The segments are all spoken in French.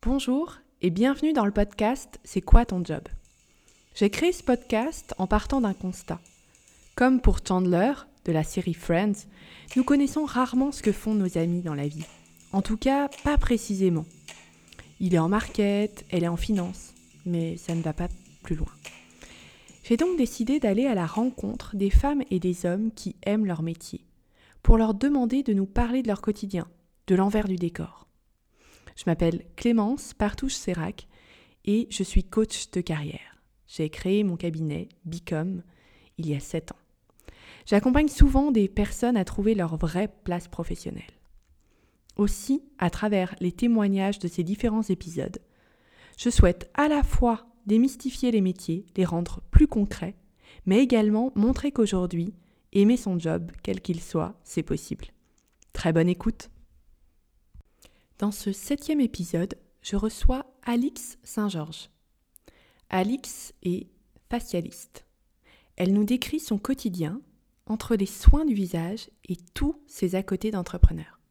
Bonjour et bienvenue dans le podcast C'est quoi ton job ? J'ai créé ce podcast en partant d'un constat. Comme pour Chandler, de la série Friends, nous connaissons rarement ce que font nos amis dans la vie. En tout cas, pas précisément. Il est en market, elle est en finance, mais ça ne va pas plus loin. J'ai donc décidé d'aller à la rencontre des femmes et des hommes qui aiment leur métier, pour leur demander de nous parler de leur quotidien, de l'envers du décor. Je m'appelle Clémence Partouche-Sérac et je suis coach de carrière. J'ai créé mon cabinet Become il y a 7 ans. J'accompagne souvent des personnes à trouver leur vraie place professionnelle. Aussi, à travers les témoignages de ces différents épisodes, je souhaite à la fois démystifier les métiers, les rendre plus concrets, mais également montrer qu'aujourd'hui, aimer son job, quel qu'il soit, c'est possible. Très bonne écoute! Dans ce 7e épisode, je reçois Alix Saint-Georges. Alix est facialiste. Elle nous décrit son quotidien entre les soins du visage et tous ses à côté d'entrepreneur.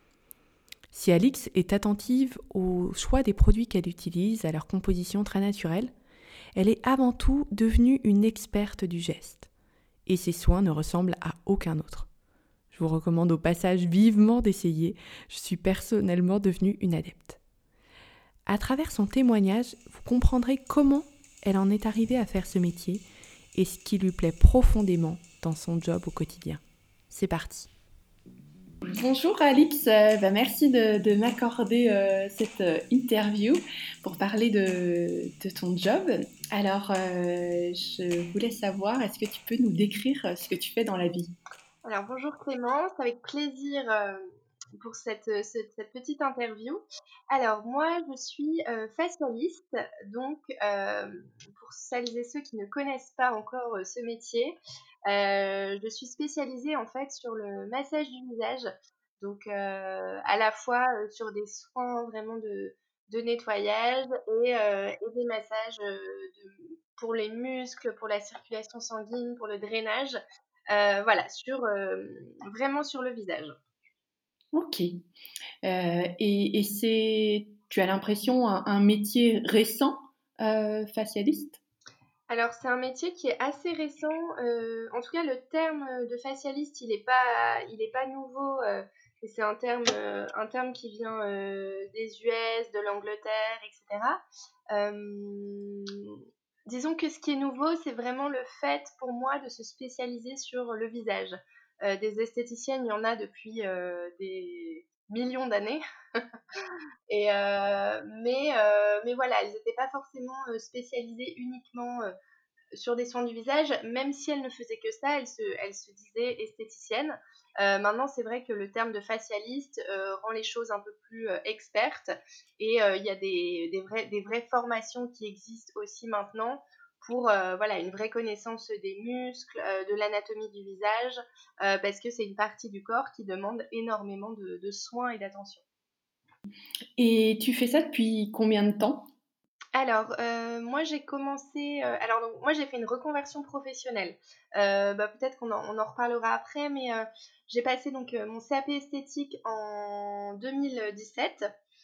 Si Alix est attentive au choix des produits qu'elle utilise, à leur composition très naturelle, elle est avant tout devenue une experte du geste. Et ses soins ne ressemblent à aucun autre. Je vous recommande au passage vivement d'essayer. Je suis personnellement devenue une adepte. À travers son témoignage, vous comprendrez comment elle en est arrivée à faire ce métier et ce qui lui plaît profondément dans son job au quotidien. C'est parti. Bonjour Alix, merci de m'accorder cette interview pour parler de ton job. Alors, je voulais savoir, est-ce que tu peux nous décrire ce que tu fais dans la vie ? Alors bonjour Clémence, avec plaisir pour cette petite interview. Alors moi je suis facialiste, donc pour celles et ceux qui ne connaissent pas encore ce métier, je suis spécialisée en fait sur le massage du visage, donc à la fois sur des soins vraiment de nettoyage et des massages pour les muscles, pour la circulation sanguine, pour le drainage. Voilà, vraiment sur le visage. Ok. Tu as l'impression un métier récent, facialiste ? Alors, c'est un métier qui est assez récent. En tout cas, le terme de facialiste, il est pas nouveau. Et c'est un terme qui vient des US, de l'Angleterre, etc. Disons que ce qui est nouveau, c'est vraiment le fait pour moi de se spécialiser sur le visage. Des esthéticiennes, il y en a depuis des millions d'années. Mais voilà, elles n'étaient pas forcément spécialisées uniquement sur des soins du visage, même si elles ne faisaient que ça, elles se disaient esthéticiennes. Maintenant, c'est vrai que le terme de facialiste rend les choses un peu plus expertes et il y a des vraies formations qui existent aussi maintenant pour voilà, une vraie connaissance des muscles, de l'anatomie du visage, parce que c'est une partie du corps qui demande énormément de soins et d'attention. Et tu fais ça depuis combien de temps ? Alors, moi j'ai commencé, alors donc moi j'ai fait une reconversion professionnelle. Peut-être on en reparlera après, mais j'ai passé donc mon CAP esthétique en 2017,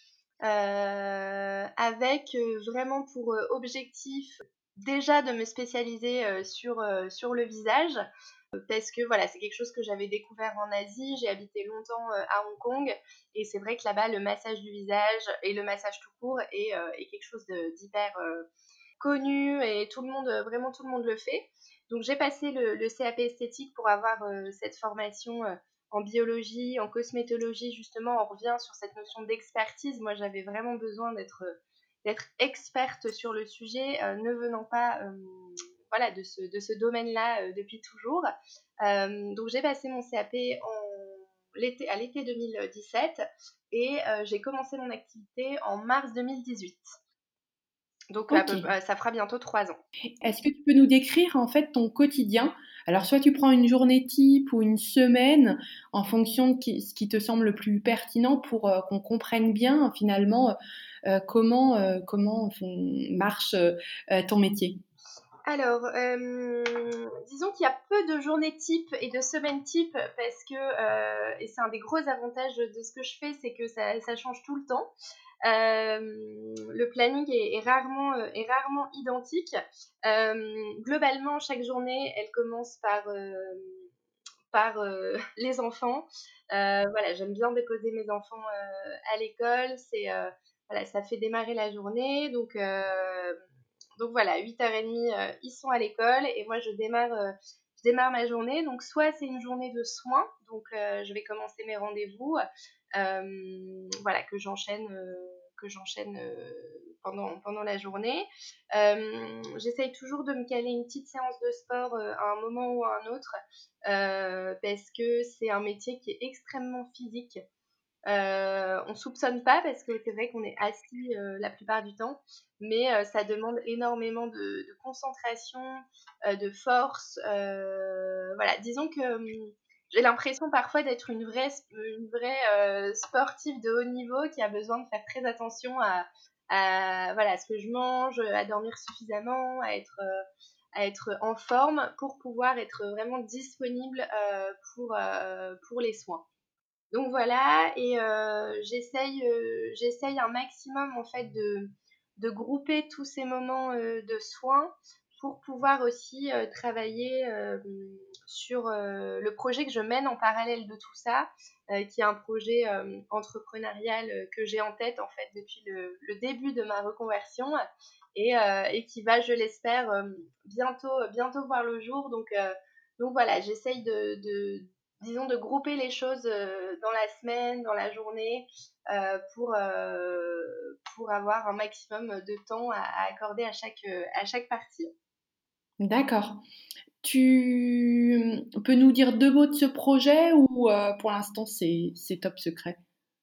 avec vraiment pour objectif déjà de me spécialiser sur le visage, parce que voilà, c'est quelque chose que j'avais découvert en Asie. J'ai habité longtemps à Hong Kong et c'est vrai que là-bas, le massage du visage et le massage tout court est quelque chose d'hyper connu et vraiment tout le monde le fait. Donc j'ai passé le CAP esthétique pour avoir cette formation en biologie, en cosmétologie. Justement, on revient sur cette notion d'expertise. Moi, j'avais vraiment besoin d'être experte sur le sujet, ne venant pas voilà, de ce domaine-là depuis toujours. Donc j'ai passé mon CAP à l'été 2017 et j'ai commencé mon activité en mars 2018. Donc Ok. ça fera bientôt 3 ans. Est-ce que tu peux nous décrire en fait ton quotidien ? Alors soit tu prends une journée type ou une semaine en fonction de ce qui te semble le plus pertinent pour qu'on comprenne bien finalement comment marche ton métier. Alors, disons qu'il y a peu de journées type et de semaines type parce que, et c'est un des gros avantages de ce que je fais, c'est que ça change tout le temps. Le planning est rarement identique. Globalement, chaque journée, elle commence par les enfants. Voilà, j'aime bien déposer mes enfants à l'école. Voilà, ça fait démarrer la journée. Donc voilà, 8h30, ils sont à l'école et moi je démarre ma journée. Donc soit c'est une journée de soins, donc je vais commencer mes rendez-vous, voilà, que j'enchaîne pendant la journée. J'essaye toujours de me caler une petite séance de sport à un moment ou à un autre, parce que c'est un métier qui est extrêmement physique. On soupçonne pas parce que c'est vrai qu'on est assis la plupart du temps, mais ça demande énormément de concentration, de force. Voilà, disons que j'ai l'impression parfois d'être une vraie sportive de haut niveau qui a besoin de faire très attention voilà, à ce que je mange, à dormir suffisamment, à être en forme pour pouvoir être vraiment disponible pour les soins. Donc voilà, et j'essaye un maximum en fait de grouper tous ces moments de soins pour pouvoir aussi travailler sur le projet que je mène en parallèle de tout ça, qui est un projet entrepreneurial que j'ai en tête en fait depuis le début de ma reconversion et qui va, je l'espère, bientôt voir le jour. Donc voilà, j'essaye disons, de grouper les choses dans la semaine, dans la journée, pour avoir un maximum de temps à accorder à chaque partie. D'accord. Tu peux nous dire deux mots de ce projet ou pour l'instant c'est top secret?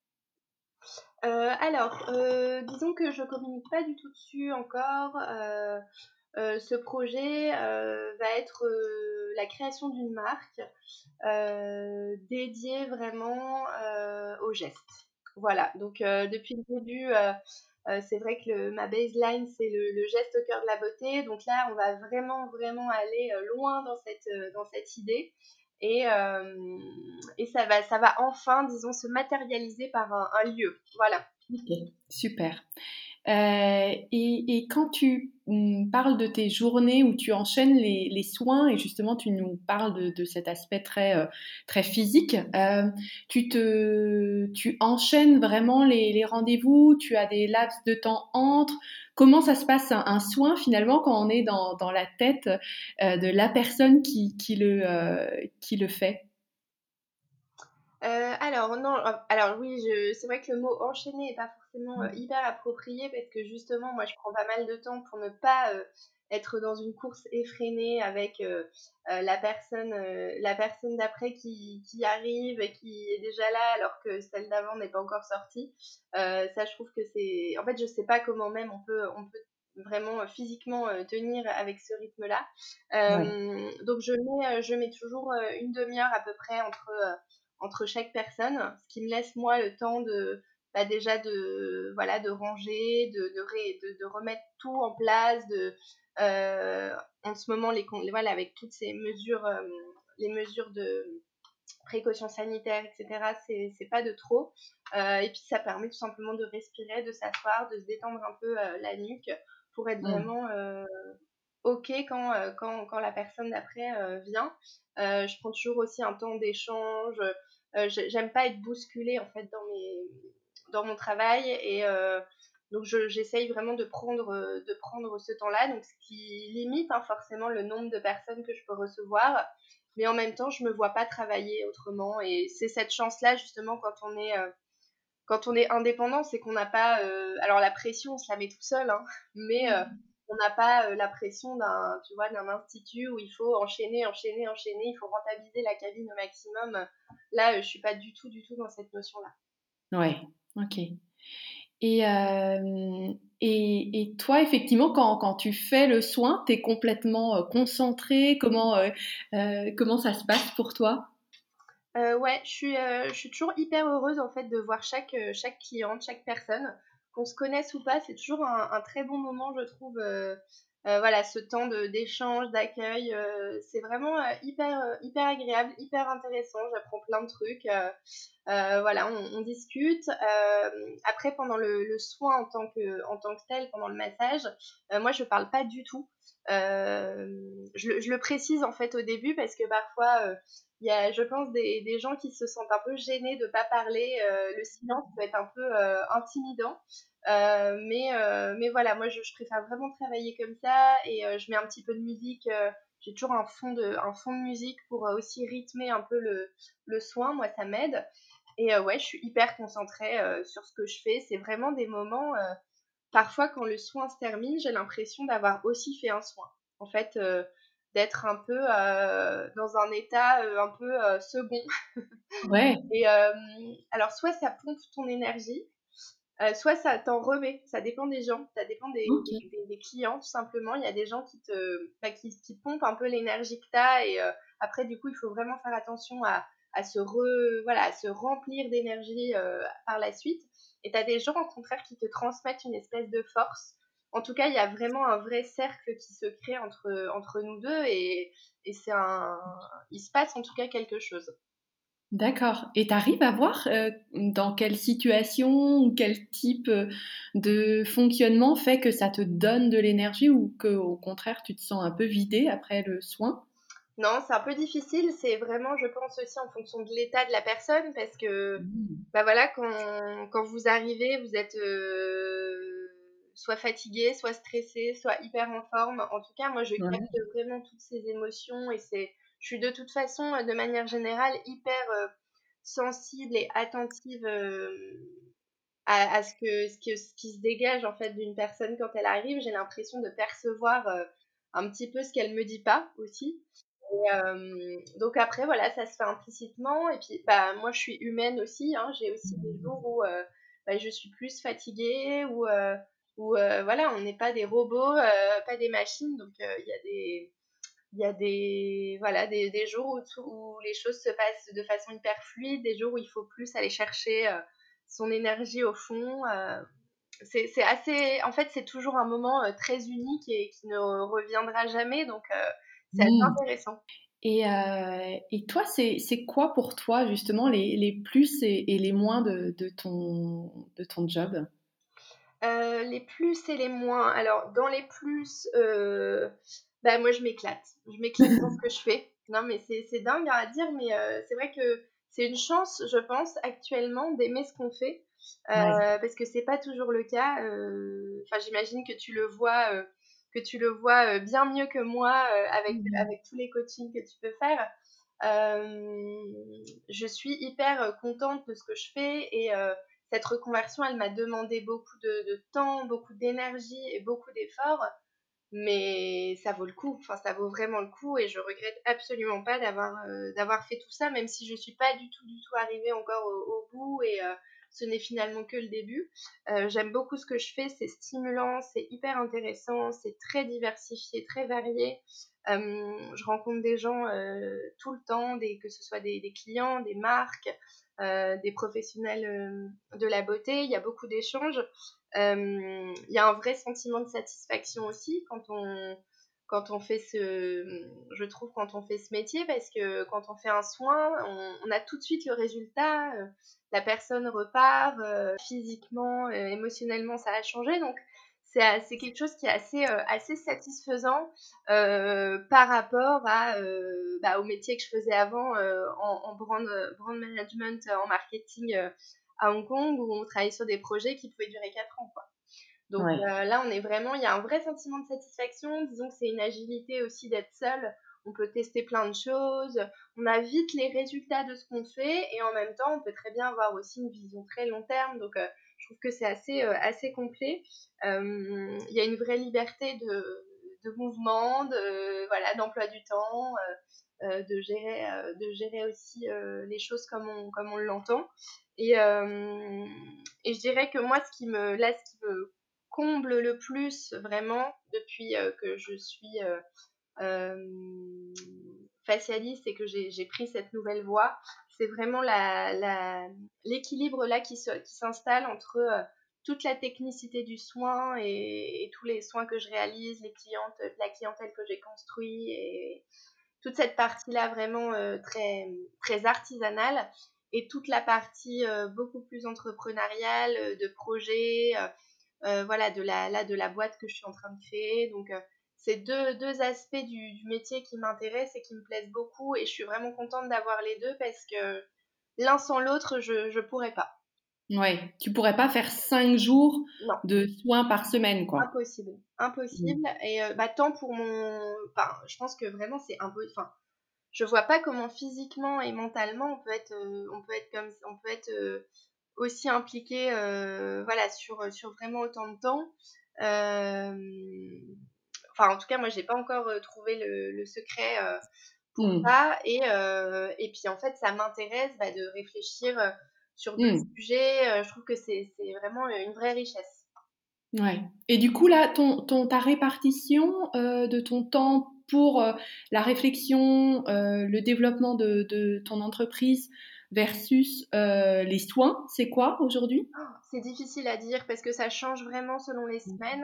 Alors, disons que je communique pas du tout dessus encore. Ce projet va être la création d'une marque dédiée vraiment aux gestes. Voilà, donc depuis le début, c'est vrai que ma baseline, c'est le geste au cœur de la beauté. Donc là, on va vraiment aller loin dans cette idée. Et, euh, et ça va enfin, disons, se matérialiser par un lieu. Voilà. Ok, super. Et quand tu parles de tes journées où tu enchaînes les soins, et justement tu nous parles de cet aspect très physique, tu enchaînes vraiment les rendez-vous, tu as des laps de temps entre. Comment ça se passe un soin finalement quand on est dans la tête de la personne qui le fait? Alors non, alors oui, c'est vrai que le mot enchaîner est pas forcément hyper approprié parce que justement, moi, je prends pas mal de temps pour ne pas être dans une course effrénée avec la personne d'après qui arrive et qui est déjà là alors que celle d'avant n'est pas encore sortie. Ça, je trouve que c'est, en fait, je sais pas comment même on peut vraiment physiquement tenir avec ce rythme-là. Ouais. Donc je mets toujours une demi-heure à peu près entre chaque personne, ce qui me laisse moi le temps déjà voilà, de ranger, de remettre tout en place, en ce moment voilà, avec toutes ces mesures, les mesures de précautions sanitaires, etc. C'est pas de trop. Et puis ça permet tout simplement de respirer, de s'asseoir, de se détendre un peu la nuque pour être Mm. vraiment OK quand la personne d'après vient. Je prends toujours aussi un temps d'échange. J'aime pas être bousculée en fait dans mon travail et donc j'essaye vraiment de prendre ce temps-là, donc ce qui limite forcément le nombre de personnes que je peux recevoir, mais en même temps je me vois pas travailler autrement et c'est cette chance-là justement quand on est indépendant, c'est qu'on n'a pas. Alors la pression, on se la met tout seul, hein, mais on n'a pas la pression tu vois, d'un institut où il faut enchaîner, il faut rentabiliser la cabine au maximum. Là, je suis pas du tout dans cette notion-là. Ouais, ok. Et, euh, et toi, effectivement, quand tu fais le soin, tu es complètement concentré. Comment ça se passe pour toi? Ouais, je suis toujours hyper heureuse en fait de voir chaque cliente, chaque personne, qu'on se connaisse ou pas, c'est toujours un très bon moment, je trouve, Voilà, ce temps d'échange, d'accueil, c'est vraiment hyper agréable, hyper intéressant. J'apprends plein de trucs. Voilà, on discute. Après, pendant le soin en tant que tel, pendant le massage, moi, je parle pas du tout. Je le précise en fait au début parce que parfois, il y a, je pense, des gens qui se sentent un peu gênés de pas parler. Le silence peut être un peu intimidant. Mais voilà, moi je préfère vraiment travailler comme ça et je mets un petit peu de musique. J'ai toujours un fond de musique pour aussi rythmer un peu le soin. Moi, ça m'aide. Et ouais, je suis hyper concentrée sur ce que je fais. C'est vraiment des moments, parfois quand le soin se termine, j'ai l'impression d'avoir aussi fait un soin. En fait, d'être un peu dans un état un peu second. Ouais, Et alors, soit ça pompe ton énergie, soit ça t'en remet, ça dépend des gens, ça dépend OK. des clients tout simplement. Il y a des gens qui pompent un peu l'énergie que tu as et après du coup il faut vraiment faire attention à se remplir d'énergie par la suite. Et tu as des gens au contraire qui te transmettent une espèce de force. En tout cas, il y a vraiment un vrai cercle qui se crée entre nous deux et il se passe en tout cas quelque chose. D'accord, et tu arrives à voir, dans quelle situation ou quel type, de fonctionnement fait que ça te donne de l'énergie ou qu'au contraire tu te sens un peu vidé après le soin? Non, c'est un peu difficile. C'est vraiment, je pense aussi en fonction de l'état de la personne parce que, Mmh. bah voilà, quand vous arrivez, vous êtes soit fatigué, soit stressé, soit hyper en forme. En tout cas, moi, je Ouais. capte vraiment toutes ces émotions et je suis de toute façon, de manière générale, hyper sensible et attentive à ce qui se dégage en fait d'une personne quand elle arrive. J'ai l'impression de percevoir un petit peu ce qu'elle me dit pas aussi. Et donc après, voilà, ça se fait implicitement. Et puis, bah, moi, je suis humaine aussi, hein. J'ai aussi des jours où bah, je suis plus fatiguée, voilà, on n'est pas des robots, pas des machines. Donc, il y a voilà, des jours où les choses se passent de façon hyper fluide, des jours où il faut plus aller chercher son énergie au fond. C'est assez, en fait, c'est toujours un moment très unique et qui ne reviendra jamais. Donc, c'est assez Mmh. intéressant. Et toi, c'est quoi pour toi justement les plus et les moins de ton job? Les plus et les moins. Alors, dans les plus, bah, moi, je m'éclate. Je m'éclate dans ce que je fais. Non, mais c'est dingue à dire, mais c'est vrai que c'est une chance, je pense, actuellement, d'aimer ce qu'on fait. Ouais. Parce que c'est pas toujours le cas. Enfin, j'imagine que tu le vois bien mieux que moi Mmh. avec tous les coachings que tu peux faire. Je suis hyper contente de ce que je fais et cette reconversion, elle m'a demandé beaucoup de temps, beaucoup d'énergie et beaucoup d'efforts, mais ça vaut le coup. Enfin, ça vaut vraiment le coup et je regrette absolument pas d'avoir fait tout ça, même si je suis pas du tout arrivée encore au bout et ce n'est finalement que le début. J'aime beaucoup ce que je fais, c'est stimulant, c'est hyper intéressant, c'est très diversifié, très varié. Je rencontre des gens tout le temps, que ce soit des clients, des marques, des professionnels de la beauté. Il y a beaucoup d'échanges. Il y a un vrai sentiment de satisfaction aussi quand on fait je trouve, quand on fait ce métier, parce que quand on fait un soin, on a tout de suite le résultat. La personne repart physiquement, émotionnellement, ça a changé. Donc, c'est quelque chose qui est assez satisfaisant par rapport bah, au métier que je faisais avant en brand management, en marketing à Hong Kong, où on travaillait sur des projets qui pouvaient durer 4 ans, quoi. Donc Ouais. là, il y a un vrai sentiment de satisfaction. Disons que c'est une agilité aussi d'être seul. On peut tester plein de choses. On a vite les résultats de ce qu'on fait et en même temps, on peut très bien avoir aussi une vision très long terme. Donc, je trouve que c'est assez complet. Il y a une vraie liberté de mouvement, voilà, d'emploi du temps, de gérer aussi les choses comme on l'entend. Et, euh, et je dirais que moi, ce qui me comble le plus vraiment depuis que je suis euh, facialiste et que j'ai pris cette nouvelle voie, c'est vraiment l'équilibre là qui s'installe entre toute la technicité du soin et tous les soins que je réalise, la clientèle que j'ai construit et toute cette partie-là vraiment très, très artisanale et toute la partie beaucoup plus entrepreneuriale, de projet, voilà, de la boîte que je suis en train de créer. Donc, c'est deux aspects du métier qui m'intéressent et qui me plaisent beaucoup. Et je suis vraiment contente d'avoir les deux parce que l'un sans l'autre, je pourrais pas. Ouais, tu pourrais pas faire 5 jours Non, de soins par semaine, quoi. impossible. Mmh. Impossible. Et tant pour mon. Enfin, je pense que vraiment, c'est impossible. Enfin, je vois pas comment physiquement et mentalement on peut être aussi impliqué voilà, sur vraiment autant de temps. Enfin, en tout cas, moi, j'ai pas encore trouvé le secret pour Mmh. ça. Et puis, en fait, ça m'intéresse de réfléchir sur d'autres Mmh. sujets. Je trouve que c'est vraiment une vraie richesse. Ouais. Et du coup, là, ta répartition de ton temps pour la réflexion, le développement de ton entreprise versus les soins, c'est quoi aujourd'hui? C'est difficile à dire parce que ça change vraiment selon les semaines.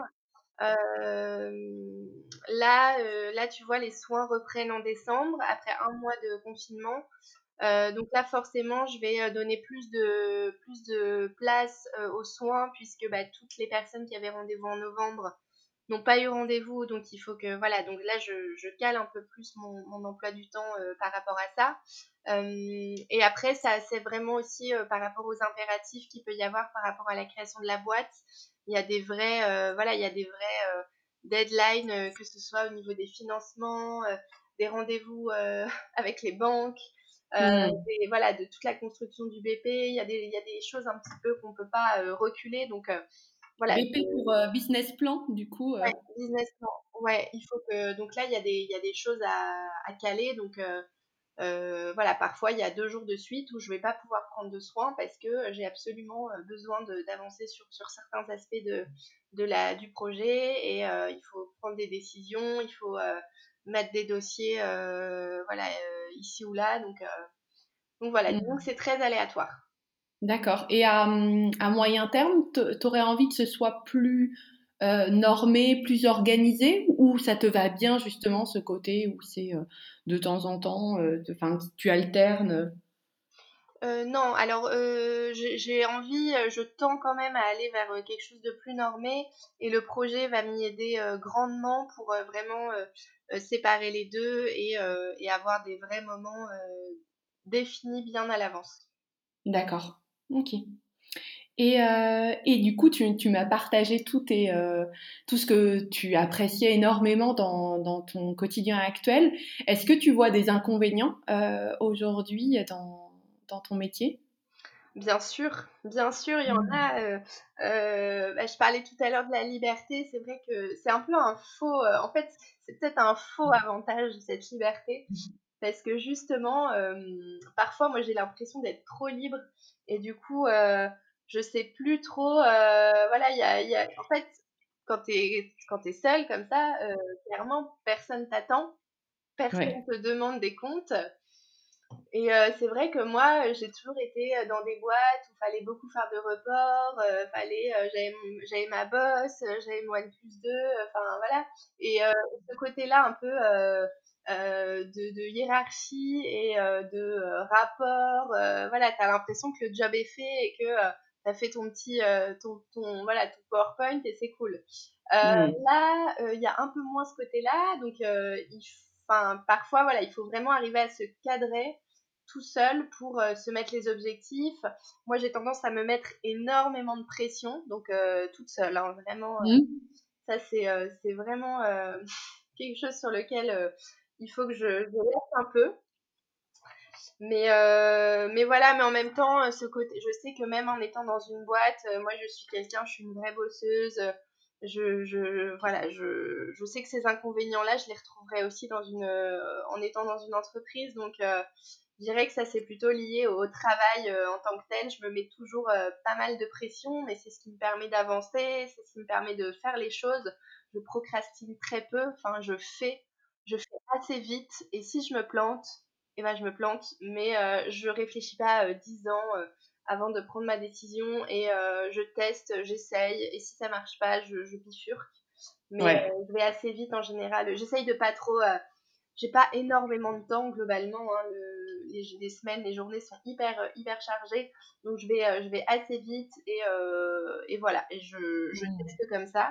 Là, tu vois, les soins reprennent en décembre après un mois de confinement. Donc là, forcément, je vais donner plus de place aux soins puisque toutes les personnes qui avaient rendez-vous en novembre n'ont pas eu rendez-vous. Donc il faut que, voilà, donc là, je cale un peu plus mon emploi du temps par rapport à ça. Et après, ça, c'est vraiment aussi par rapport aux impératifs qu'il peut y avoir par rapport à la création de la boîte. Il y a des vrais, voilà, il y a des vrais deadlines, que ce soit au niveau des financements, des rendez-vous avec les banques, Mmh. voilà, de toute la construction du BP. Il y a des choses un petit peu qu'on peut pas reculer. Donc voilà, BP pour business plan, du coup. ouais, business plan. Ouais, il faut que. Donc là, il y a des choses à caler. Donc voilà, parfois il y a 2 jours de suite où je vais pas pouvoir prendre de soins parce que j'ai absolument besoin d'avancer sur certains aspects du projet et il faut prendre des décisions, il faut mettre des dossiers voilà, ici ou là. Donc voilà, disons Mmh. que c'est très aléatoire. D'accord. Et à moyen terme, tu aurais envie que ce soit plus normé, plus organisé, ou ça te va bien justement ce côté où c'est de temps en temps, enfin, tu alternes? Non, alors j'ai envie, je tends quand même à aller vers quelque chose de plus normé et le projet va m'y aider grandement pour vraiment séparer les deux et avoir des vrais moments définis bien à l'avance. D'accord. Ok. Et du coup, tu m'as partagé tout ce que tu appréciais énormément dans ton quotidien actuel. Est-ce que tu vois des inconvénients aujourd'hui dans ton métier? Bien sûr, il y en Mmh. a. Je parlais tout à l'heure de la liberté. C'est vrai que c'est un peu un faux. En fait, c'est peut-être un faux avantage cette liberté. Parce que justement, parfois, moi, j'ai l'impression d'être trop libre et du coup, je sais plus trop, voilà, il y a en fait, quand tu es seule comme ça, clairement, personne t'attend, personne Ouais. te demande des comptes et c'est vrai que moi, j'ai toujours été, dans des boîtes où fallait beaucoup faire de reports, j'avais ma boss, j'avais mon N+2, enfin voilà et ce côté-là un peu, de hiérarchie et rapport, voilà, tu as l'impression que le job est fait et que, tu as fait ton petit, voilà, ton PowerPoint et c'est cool. Mmh. Là, il y a un peu moins ce côté-là, donc enfin, parfois, voilà, il faut vraiment arriver à se cadrer tout seul pour se mettre les objectifs. Moi, j'ai tendance à me mettre énormément de pression, donc toute seule, hein, vraiment. Mmh. Ça, c'est vraiment quelque chose sur lequel il faut que je laisse un peu. Mais voilà, mais en même temps, ce côté, je sais que même en étant dans une boîte, moi je suis une vraie bosseuse. Voilà, je sais que ces inconvénients-là, je les retrouverai aussi en étant dans une entreprise. Donc, je dirais que ça c'est plutôt lié au travail en tant que tel. Je me mets toujours pas mal de pression, mais c'est ce qui me permet d'avancer, c'est ce qui me permet de faire les choses. Je procrastine très peu. Enfin, je fais assez vite. Et si je me plante, eh ben, je me plante, mais je réfléchis pas 10 ans avant de prendre ma décision et je teste, j'essaye et si ça marche pas, je bifurque. Mais Ouais. je vais assez vite en général. J'essaye de pas trop. J'ai pas énormément de temps globalement. Hein, les semaines, les journées sont hyper chargées. Donc je vais assez vite et voilà. Et je teste comme ça.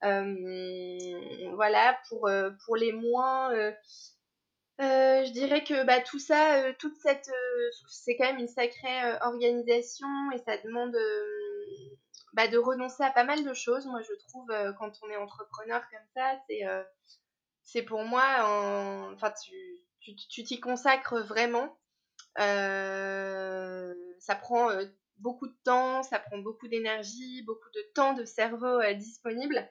Voilà, pour les moins. Je dirais que bah, tout ça, c'est quand même une sacrée organisation et ça demande bah, de renoncer à pas mal de choses. Moi, je trouve, quand on est entrepreneur comme ça, c'est pour moi, enfin, tu t'y consacres vraiment. Ça prend beaucoup de temps, ça prend beaucoup d'énergie, beaucoup de temps de cerveau disponible.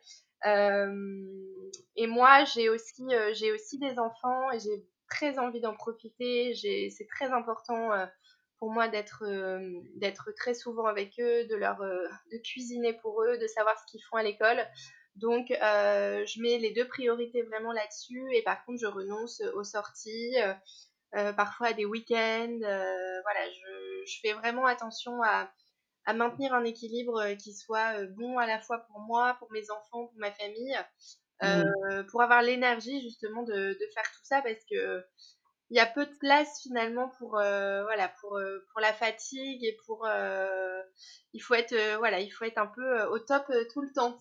Et moi, j'ai aussi des enfants et j'ai très envie d'en profiter. C'est très important pour moi d'être très souvent avec eux, de cuisiner pour eux, de savoir ce qu'ils font à l'école. Donc, je mets les deux priorités vraiment là-dessus et par contre, je renonce aux sorties, parfois à des week-ends. Voilà, je fais vraiment attention à maintenir un équilibre qui soit bon à la fois pour moi, pour mes enfants, pour ma famille, pour avoir l'énergie justement de faire tout ça parce que il y a peu de place finalement voilà pour la fatigue et il faut être un peu au top tout le temps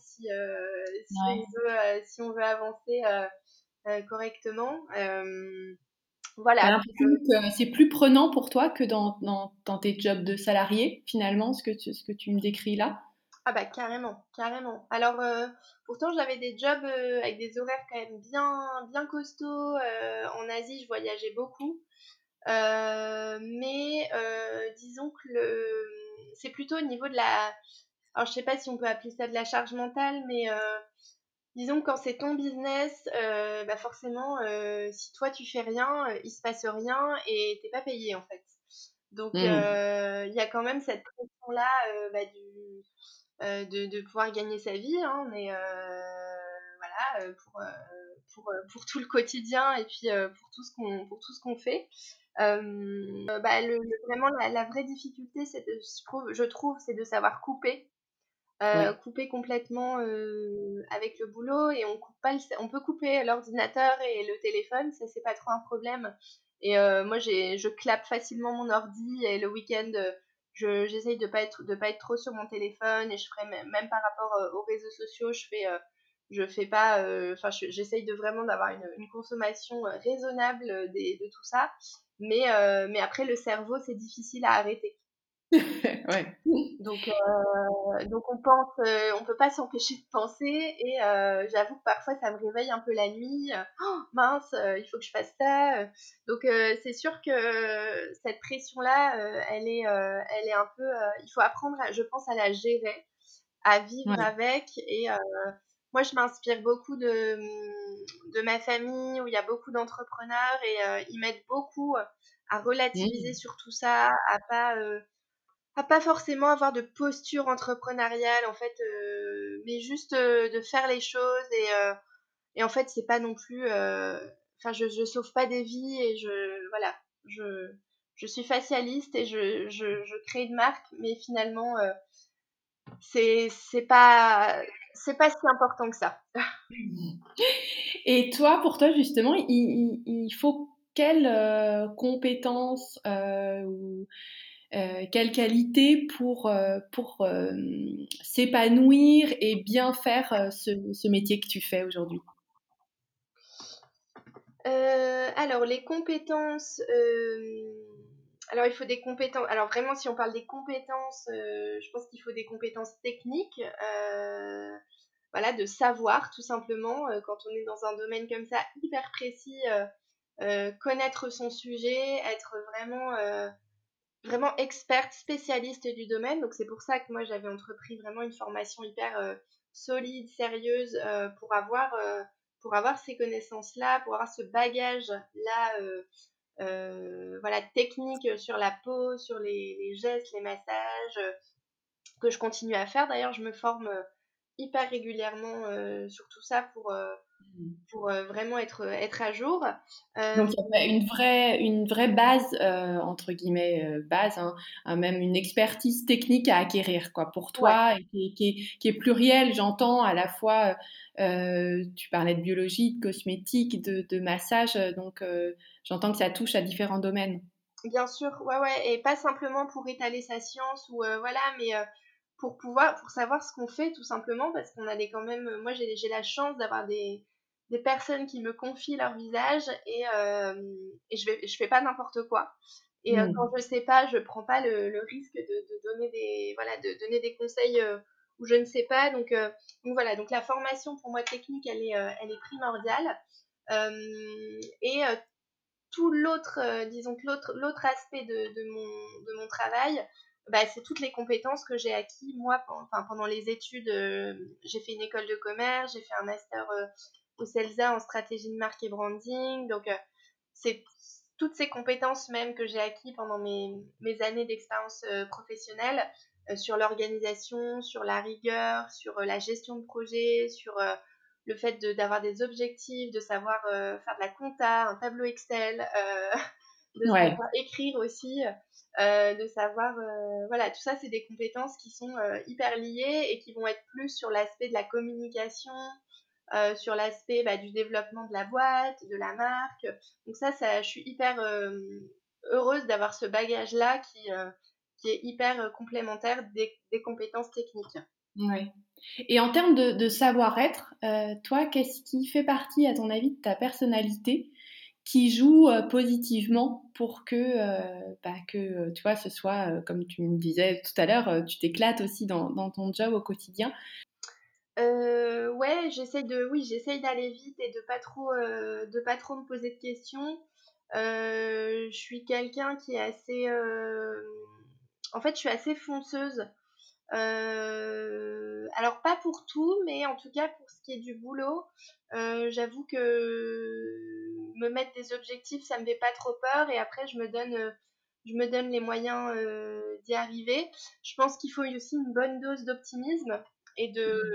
si on veut avancer correctement. T'as Voilà. l'impression que c'est plus prenant pour toi que dans tes jobs de salarié, finalement, ce que tu me décris là? Ah bah carrément, carrément. Alors pourtant j'avais des jobs avec des horaires quand même bien costauds. En Asie, je voyageais beaucoup. Mais disons que c'est plutôt au niveau de la... Alors je sais pas si on peut appeler ça de la charge mentale, mais disons que quand c'est ton business, bah forcément, si toi tu fais rien, il se passe rien et t'es pas payé en fait. Donc Mmh. il y a quand même cette pression-là bah, de pouvoir gagner sa vie, hein, mais voilà, pour tout le quotidien et puis pour tout ce qu'on fait. Bah, vraiment, la vraie difficulté, je trouve, c'est de savoir couper. Ouais. Couper complètement avec le boulot et on coupe pas on peut couper l'ordinateur et le téléphone, ça c'est pas trop un problème. Et moi je clappe facilement mon ordi et le week-end j'essaye de pas être trop sur mon téléphone et je ferai même par rapport aux réseaux sociaux, je fais pas enfin j'essaye de vraiment d'avoir une consommation raisonnable de tout ça. Mais après le cerveau c'est difficile à arrêter. Ouais. Donc donc on peut pas s'empêcher de penser et j'avoue que parfois ça me réveille un peu la nuit. «Oh mince, il faut que je fasse ça», donc c'est sûr que cette pression-là, elle est un peu, il faut apprendre je pense à la gérer, à vivre Ouais. avec et moi je m'inspire beaucoup de ma famille où il y a beaucoup d'entrepreneurs et ils m'aident beaucoup à relativiser Mmh. sur tout ça, à pas forcément avoir de posture entrepreneuriale en fait, mais juste, de faire les choses et en fait c'est pas non plus, enfin je sauve pas des vies et voilà, je je suis facialiste et je crée une marque, mais finalement, c'est pas si important que ça. Et toi, pour toi, justement, il faut quelles compétences ou quelles qualités pour s'épanouir et bien faire ce métier que tu fais aujourd'hui? Alors les compétences, alors il faut des compétences alors vraiment si on parle des compétences, je pense qu'il faut des compétences techniques, voilà, de savoir tout simplement, quand on est dans un domaine comme ça hyper précis, connaître son sujet, être vraiment experte, spécialiste du domaine. Donc c'est pour ça que moi j'avais entrepris vraiment une formation hyper solide, sérieuse, pour avoir ces connaissances-là, pour avoir ce bagage-là, voilà, technique sur la peau, sur les gestes, les massages, que je continue à faire. D'ailleurs, je me forme hyper régulièrement sur tout ça pour vraiment être à jour. Donc, il y a une vraie base, entre guillemets, base, hein, même une expertise technique à acquérir, quoi, pour Ouais. toi, et qui est plurielle, j'entends, à la fois, tu parlais de biologie, de cosmétique, de massage, donc j'entends que ça touche à différents domaines. Bien sûr, ouais, ouais, et pas simplement pour étaler sa science ou voilà, mais pour savoir ce qu'on fait tout simplement, parce qu'on a des quand même, moi j'ai la chance d'avoir des personnes qui me confient leur visage et je fais pas n'importe quoi. Et quand Mmh. je sais pas, je prends pas le risque de donner voilà, de donner des conseils où je ne sais pas. Donc voilà, donc la formation pour moi technique, elle est primordiale. Et tout l'autre, disons que l'autre aspect de mon travail, bah, c'est toutes les compétences que j'ai acquis moi pendant les études. J'ai fait une école de commerce, j'ai fait un master au CELSA en stratégie de marque et branding. Donc c'est toutes ces compétences même que j'ai acquis pendant mes années d'expérience professionnelle sur l'organisation, sur la rigueur, sur la gestion de projet, sur le fait d'avoir des objectifs, de savoir faire de la compta, un tableau Excel, de Ouais. savoir écrire aussi, de savoir, voilà, tout ça, c'est des compétences qui sont hyper liées et qui vont être plus sur l'aspect de la communication, sur l'aspect bah, du développement de la boîte, de la marque. Donc ça je suis hyper heureuse d'avoir ce bagage-là qui est hyper complémentaire des compétences techniques. Ouais. Et en termes de savoir-être, toi, qu'est-ce qui fait partie, à ton avis, de ta personnalité qui joue positivement pour que tu vois, ce soit, comme tu me disais tout à l'heure, tu t'éclates aussi dans ton job au quotidien. Ouais, j'essaye d'aller vite et de pas trop me poser de questions. Je suis quelqu'un qui est assez, en fait, je suis assez fonceuse. Alors pas pour tout, mais en tout cas pour ce qui est du boulot, j'avoue que me mettre des objectifs, ça me fait pas trop peur et après je me donne les moyens d'y arriver. Je pense qu'il faut aussi une bonne dose d'optimisme et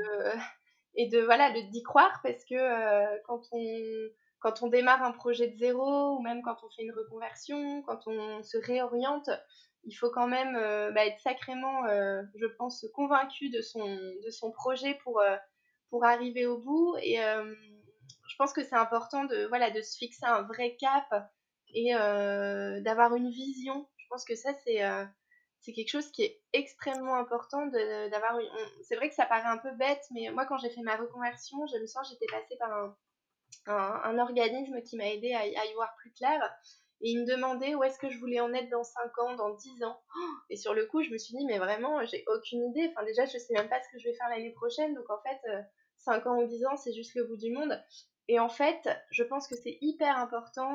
voilà d'y croire parce que quand on démarre un projet de zéro ou même quand on fait une reconversion, quand on se réoriente, il faut quand même bah, être sacrément, je pense, convaincu de son projet pour arriver au bout. Et je pense que c'est important voilà, de se fixer un vrai cap et d'avoir une vision. Je pense que ça, c'est quelque chose qui est extrêmement important d'avoir c'est vrai que ça paraît un peu bête, mais moi, quand j'ai fait ma reconversion, je me sens j'étais passée par un organisme qui m'a aidé à y voir plus clair. Et il me demandait où est-ce que je voulais en être dans 5 ans, dans 10 ans. Et sur le coup, je me suis dit, mais vraiment, j'ai aucune idée. Enfin, déjà, je sais même pas ce que je vais faire l'année prochaine. Donc, en fait, 5 ans ou 10 ans, c'est juste le bout du monde. Et en fait, je pense que c'est hyper important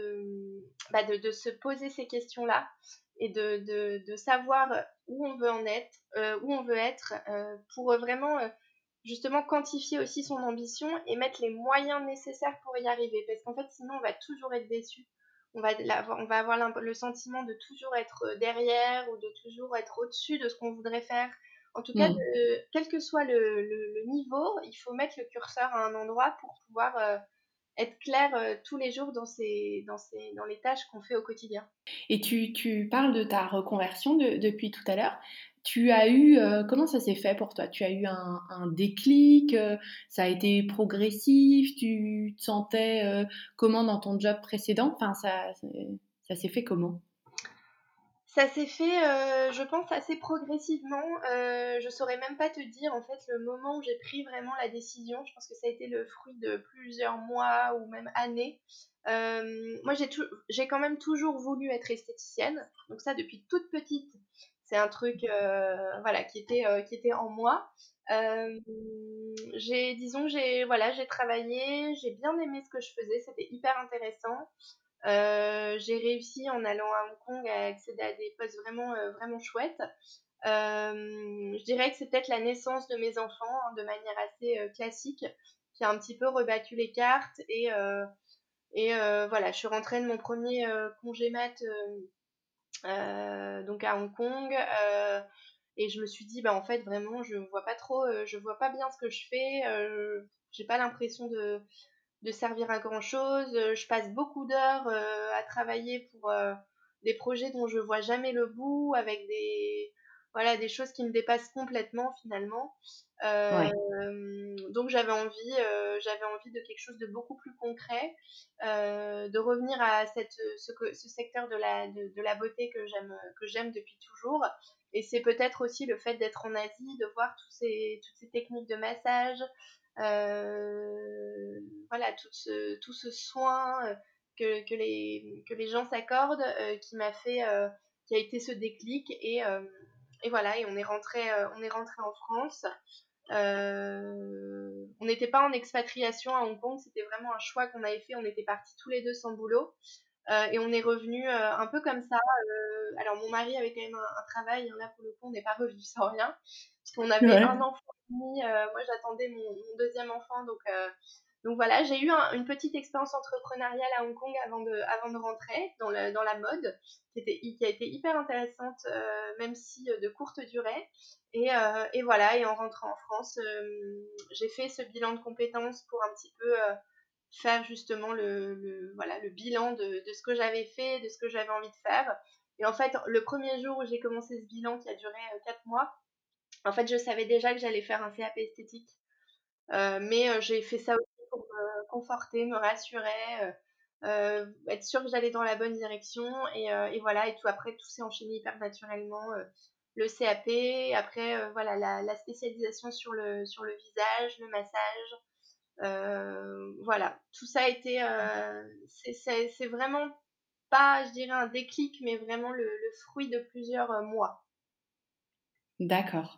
de se poser ces questions-là et de savoir où on veut en être, où on veut être, pour vraiment justement quantifier aussi son ambition et mettre les moyens nécessaires pour y arriver. Parce qu'en fait, sinon, on va toujours être déçu. On va avoir le sentiment de toujours être derrière ou de toujours être au-dessus de ce qu'on voudrait faire. En tout cas, Mmh. quel que soit le niveau, il faut mettre le curseur à un endroit pour pouvoir être clair tous les jours dans les tâches qu'on fait au quotidien. Et tu parles de ta reconversion depuis tout à l'heure. Tu as eu, comment ça s'est fait pour toi? Tu as eu un déclic, ça a été progressif, tu te sentais comment dans ton job précédent? Enfin, ça s'est fait comment? Ça s'est fait, je pense, assez progressivement. Je saurais même pas te dire, en fait, le moment où j'ai pris vraiment la décision. Je pense que ça a été le fruit de plusieurs mois ou même années. Moi, j'ai quand même toujours voulu être esthéticienne. Donc ça, depuis toute petite, c'est un truc, voilà, qui était en moi. Hem, disons, voilà, j'ai travaillé, j'ai bien aimé ce que je faisais, c'était hyper intéressant. J'ai réussi en allant à Hong Kong à accéder à des postes vraiment, vraiment chouettes. Je dirais que c'est peut-être la naissance de mes enfants, hein, de manière assez classique, qui a un petit peu rebattu les cartes. Et voilà, je suis rentrée de mon premier congé mat donc à Hong Kong. Et je me suis dit, bah en fait vraiment je vois pas bien ce que je fais, j'ai pas l'impression de servir à grand chose. Je passe beaucoup d'heures à travailler pour des projets dont je vois jamais le bout, avec voilà, des choses qui me dépassent complètement finalement. Euh, Ouais. donc j'avais envie de quelque chose de beaucoup plus concret, de revenir à ce secteur de la beauté que j'aime depuis toujours. Et c'est peut-être aussi le fait d'être en Asie, de voir toutes ces techniques de massage, voilà, tout ce soin que les gens s'accordent, qui a été ce déclic. Et voilà, et on est rentré en France. On n'était pas en expatriation à Hong Kong, c'était vraiment un choix qu'on avait fait. On était partis tous les deux sans boulot. Et on est revenu un peu comme ça. Alors mon mari avait quand même un travail, hein, là pour le coup on n'est pas revenu sans rien, parce qu'on avait un Ouais. enfant et demi, moi j'attendais mon deuxième enfant, donc voilà, j'ai eu une petite expérience entrepreneuriale à Hong Kong avant de rentrer dans la mode, qui a été hyper intéressante, même si de courte durée. Et voilà, et en rentrant en France, j'ai fait ce bilan de compétences pour un petit peu faire justement voilà, le bilan de ce que j'avais fait, de ce que j'avais envie de faire. Et en fait, le premier jour où j'ai commencé ce bilan qui a duré 4 mois, en fait, je savais déjà que j'allais faire un CAP esthétique. Mais j'ai fait ça aussi pour me conforter, me rassurer, être sûre que j'allais dans la bonne direction. Et voilà, et tout après, tout s'est enchaîné hyper naturellement. Le CAP, après, voilà, la spécialisation sur le visage, le massage. Voilà, tout ça a été, c'est vraiment pas, je dirais, un déclic, mais vraiment le fruit de plusieurs mois. D'accord.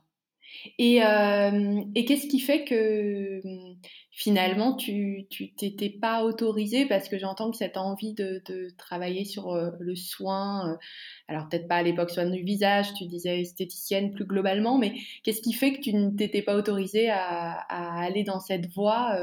Et qu'est-ce qui fait que finalement tu t'étais pas autorisée parce que j'entends que cette envie de travailler sur le soin, alors peut-être pas à l'époque soin du visage, tu disais esthéticienne plus globalement, mais qu'est-ce qui fait que tu ne t'étais pas autorisée à aller dans cette voie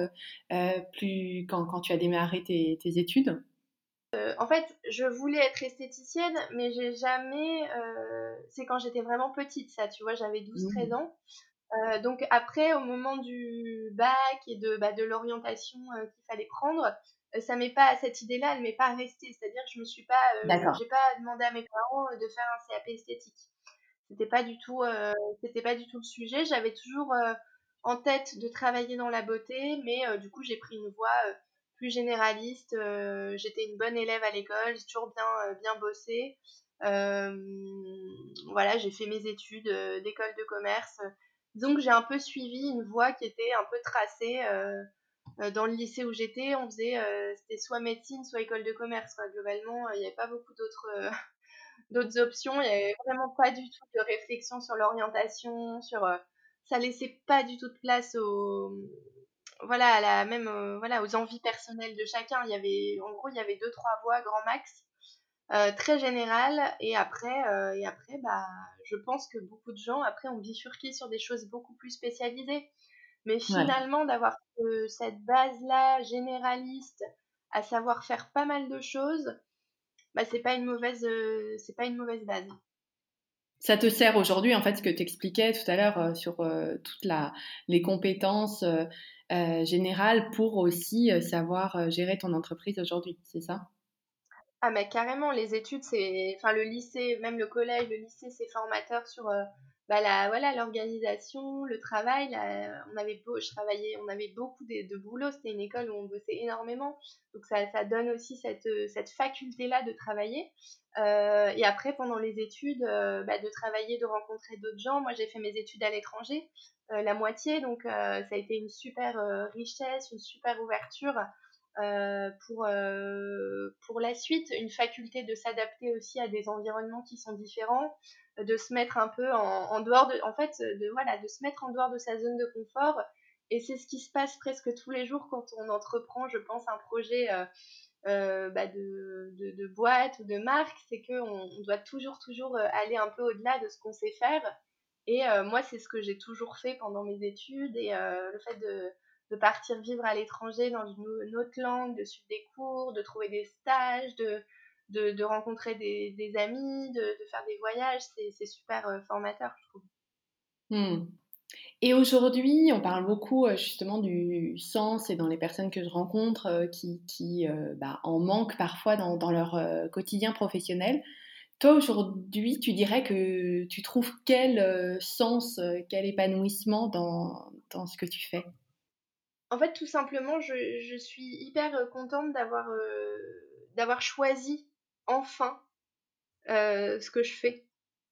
plus quand tu as démarré tes études? En fait, je voulais être esthéticienne, mais j'ai jamais. C'est quand j'étais vraiment petite, ça, tu vois, j'avais 12 13 Mmh. ans. Donc après, au moment du bac et de l'orientation qu'il fallait prendre, cette idée-là, elle m'est pas restée. C'est-à-dire que D'accord. j'ai pas demandé à mes parents de faire un CAP esthétique. C'était pas du tout, c'était pas du tout le sujet. J'avais toujours en tête de travailler dans la beauté, mais du coup, j'ai pris une voie plus généraliste. J'étais une bonne élève à l'école, j'ai toujours bien bossé. Euh, voilà, j'ai fait mes études d'école de commerce. Donc, j'ai un peu suivi une voie qui était un peu tracée. Dans le lycée où j'étais, c'était soit médecine, soit école de commerce, quoi. Globalement, il n'y avait pas beaucoup d'autres options. Il n'y avait vraiment pas du tout de réflexion sur l'orientation, ça laissait pas du tout de place voilà, voilà, aux envies personnelles de chacun. En gros, il y avait deux, trois voies, grand max, très générales. Et après, bah, je pense que beaucoup de gens, après, ont bifurqué sur des choses beaucoup plus spécialisées. Mais Ouais. finalement, d'avoir cette base-là, généraliste, à savoir faire pas mal de choses, bah, c'est pas une mauvaise base. Ça te sert aujourd'hui, en fait, ce que tu expliquais tout à l'heure sur toutes les compétences générales pour aussi savoir gérer ton entreprise aujourd'hui, c'est ça? Ah mais carrément, les études, enfin le lycée, même le collège, le lycée, c'est formateur sur voilà, l'organisation, le travail. On avait beaucoup de boulot. C'était une école où on bossait énormément, donc ça donne aussi cette faculté-là de travailler. Et après, pendant les études, de travailler, de rencontrer d'autres gens. Moi, j'ai fait mes études à l'étranger, la moitié, donc ça a été une super richesse, une super ouverture pour la suite, une faculté de s'adapter aussi à des environnements qui sont différents, de se mettre un peu en dehors en fait, voilà, de se mettre en dehors de sa zone de confort. Et c'est ce qui se passe presque tous les jours quand on entreprend, je pense, un projet de boîte ou de marque, c'est qu'on doit toujours aller un peu au-delà de ce qu'on sait faire. Et moi, c'est ce que j'ai toujours fait pendant mes études. Et le fait de partir vivre à l'étranger dans une autre langue, de suivre des cours, de trouver des stages, de rencontrer des amis, de faire des voyages, c'est super formateur, je trouve. Mmh. Et aujourd'hui, on parle beaucoup, justement du sens et dans les personnes que je rencontre, qui en manquent parfois dans leur, quotidien professionnel. Toi, aujourd'hui, tu dirais que tu trouves quel, sens, quel épanouissement dans ce que tu fais? En fait, tout simplement, je suis hyper, contente d'avoir choisi enfin, ce que je fais.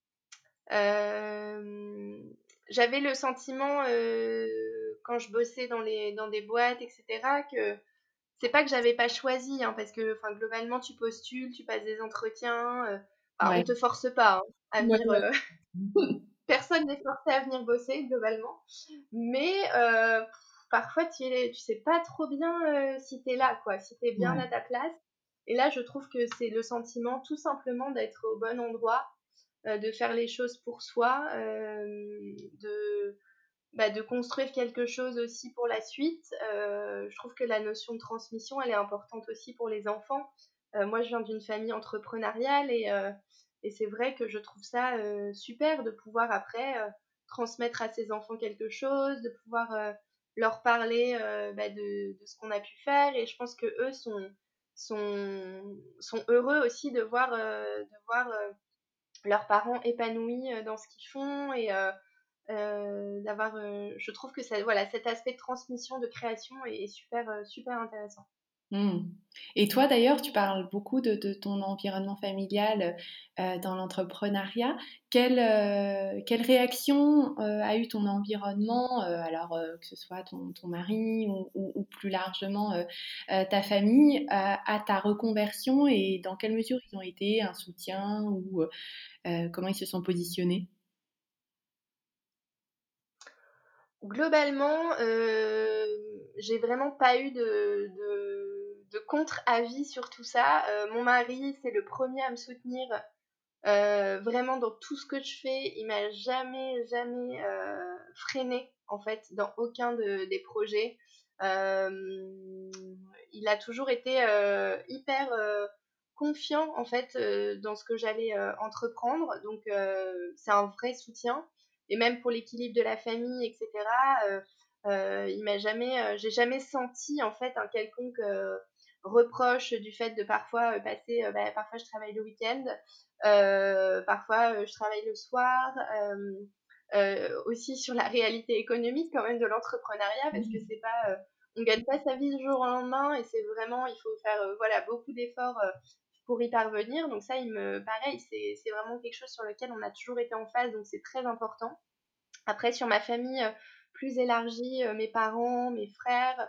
Hem, J'avais le sentiment, quand je bossais dans des boîtes et cetera, que c'est pas que j'avais pas choisi, hein, parce que, enfin, globalement, tu postules, tu passes des entretiens, enfin, on Ouais. te force pas, hein, à Ouais, venir, ouais. personne n'est forcé à venir bosser globalement. Mais, parfois tu sais pas trop bien, si tu es là, quoi, si tu es bien Ouais. à ta place. Et là, je trouve que c'est le sentiment tout simplement d'être au bon endroit, de faire les choses pour soi, de construire quelque chose aussi pour la suite. Je trouve que la notion de transmission, elle est importante aussi pour les enfants. Moi, je viens d'une famille entrepreneuriale et c'est vrai que je trouve ça super de pouvoir après transmettre à ses enfants quelque chose, de pouvoir leur parler de ce qu'on a pu faire. Et je pense que eux sont heureux aussi de voir leurs parents épanouis dans ce qu'ils font et je trouve que ça, voilà, cet aspect de transmission, de création est super, super intéressant. Mmh. Et toi d'ailleurs, tu parles beaucoup de ton environnement familial, dans l'entrepreneuriat. Quelle réaction, a eu ton environnement, alors, que ce soit ton mari ou plus largement, ta famille, à ta reconversion et dans quelle mesure ils ont été un soutien ou, comment ils se sont positionnés? Globalement, j'ai vraiment pas eu de contre-avis sur tout ça. Mon mari, c'est le premier à me soutenir, vraiment dans tout ce que je fais. Il m'a jamais, jamais, freinée, en fait, dans aucun des projets. Hem, il a toujours été, hyper, confiant, en fait, dans ce que j'allais, entreprendre. Donc c'est un vrai soutien et même pour l'équilibre de la famille et cetera, il m'a jamais, j'ai jamais senti, en fait, un quelconque, reproche du fait de parfois, passer, parfois je travaille le week-end, parfois, je travaille le soir, aussi sur la réalité économique quand même de l'entrepreneuriat parce que c'est pas, on gagne pas sa vie du jour au lendemain et c'est vraiment il faut faire, voilà, beaucoup d'efforts, pour y parvenir. Donc ça, pareil, c'est vraiment quelque chose sur lequel on a toujours été en phase, donc c'est très important. Après sur ma famille, plus élargie, mes parents, mes frères,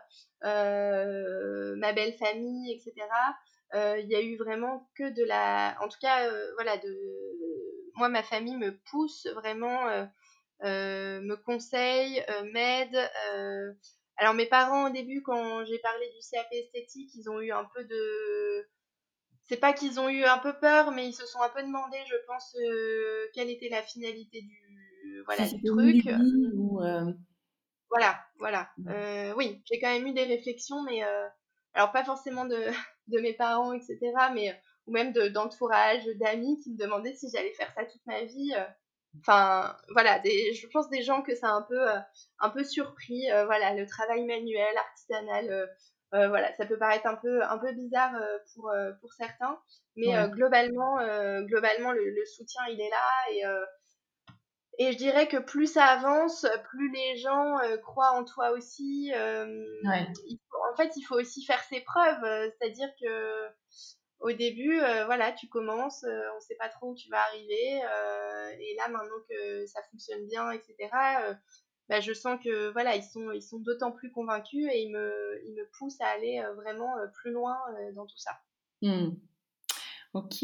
ma belle famille et cetera, il y a eu vraiment que de la en tout cas, voilà, moi ma famille me pousse vraiment, me conseille, m'aide, alors mes parents au début quand j'ai parlé du CAP esthétique, ils ont eu un peu de c'est pas qu'ils ont eu un peu peur, mais ils se sont un peu demandé, je pense, quelle était la finalité Si voilà, du c'était une truc. lubie ou, Voilà, voilà. Oui, j'ai quand même eu des réflexions, mais alors pas forcément de de mes parents et cetera, mais ou même d'entourage, d'amis qui me demandaient si j'allais faire ça toute ma vie, enfin voilà, je pense des gens que ça a un peu surpris, voilà, le travail manuel, artisanal, voilà, ça peut paraître un peu bizarre, pour certains, mais ouais, globalement le soutien il est là et je dirais que plus ça avance, plus les gens, croient en toi aussi, ouais. en fait, il faut aussi faire ses preuves, c'est-à-dire que au début, voilà, tu commences, on sait pas trop où tu vas arriver, et là, maintenant que ça fonctionne bien et cetera, je sens que, voilà, ils sont d'autant plus convaincus et ils me poussent à aller, vraiment, plus loin, dans tout ça. Mmh. OK.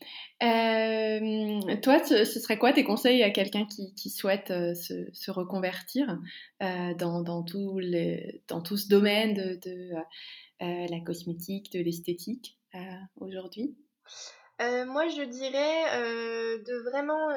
Toi, ce serait quoi tes conseils à quelqu'un qui souhaite, se reconvertir, dans tout ce domaine de la cosmétique, de l'esthétique, aujourd'hui? Moi, je dirais, de vraiment,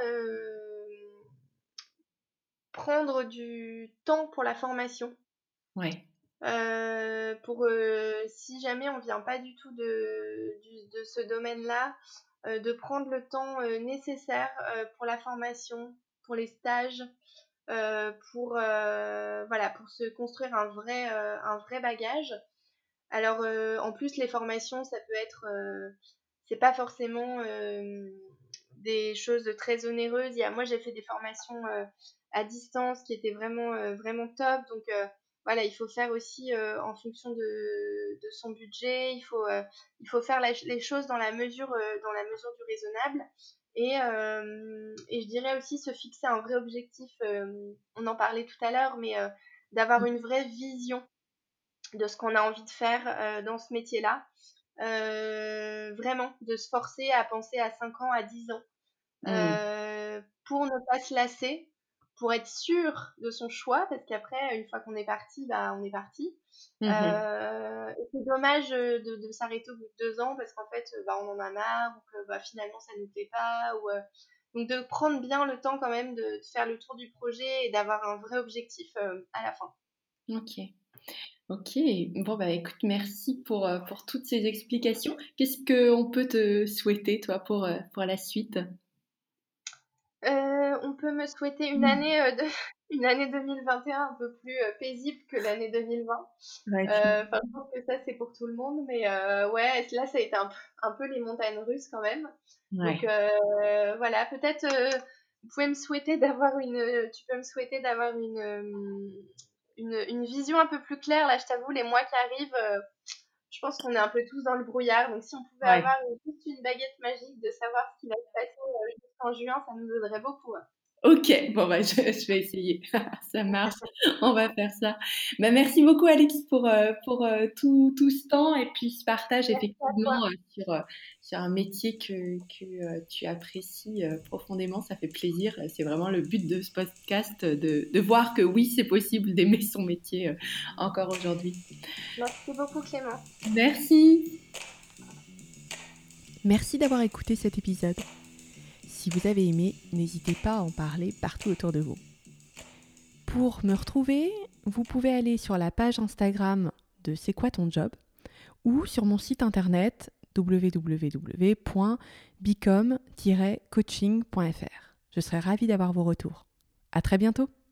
prendre du temps pour la formation. Ouais. Pour, si jamais on vient pas du tout de ce domaine-là, de prendre le temps, nécessaire, pour la formation, pour les stages, pour se construire un vrai bagage. Alors, en plus, les formations, ça peut être, c'est pas forcément des choses très onéreuses. Moi, j'ai fait des formations à distance qui étaient vraiment top. Donc, voilà, il faut faire aussi en fonction de son budget. Il faut faire les choses dans la mesure du raisonnable. Et je dirais aussi se fixer un vrai objectif. On en parlait tout à l'heure, mais d'avoir une vraie vision de ce qu'on a envie de faire dans ce métier-là. Vraiment, de se forcer à penser à 5 ans, à 10 ans, Mmh. pour ne pas se lasser, pour être sûr de son choix, parce qu'après, une fois qu'on est parti, bah, on est parti. Mmh. Et c'est dommage de s'arrêter au bout de 2 ans, parce qu'en fait, bah, on en a marre, ou que bah, finalement ça nous plaît pas. Donc de prendre bien le temps quand même de faire le tour du projet et d'avoir un vrai objectif à la fin. OK. OK. Bon, bah, écoute, merci pour toutes ces explications. Qu'est-ce qu'on peut te souhaiter, toi, pour la suite? On peut me souhaiter une Mmh. année, une année 2021 un peu plus paisible que l'année 2020. Ouais, Enfin, je pense que ça, c'est pour tout le monde, mais ouais, là, ça a été un peu les montagnes russes quand même. Donc ouais. voilà, peut-être vous pouvez me souhaiter d'avoir tu peux me souhaiter d'avoir une vision un peu plus claire. Là, je t'avoue, les mois qui arrivent, je pense qu'on est un peu tous dans le brouillard. Donc si on pouvait Ouais. avoir juste une baguette magique de savoir ce qui va se passer jusqu'en juin, ça nous aiderait beaucoup, hein. OK, bon, bah, je vais essayer. Ça marche, on va faire ça. Bah, merci beaucoup Alix pour tout ce temps et puis ce partage Merci à effectivement, toi. sur un métier que tu apprécies, profondément. Ça fait plaisir. C'est vraiment le but de ce podcast, de voir que oui, c'est possible d'aimer son métier, encore aujourd'hui. Merci beaucoup, Clément. Merci. Merci d'avoir écouté cet épisode. Si vous avez aimé, n'hésitez pas à en parler partout autour de vous. Pour me retrouver, vous pouvez aller sur la page Instagram de C'est quoi ton job ou sur mon site internet www.become-coaching.fr. Je serai ravie d'avoir vos retours. À très bientôt!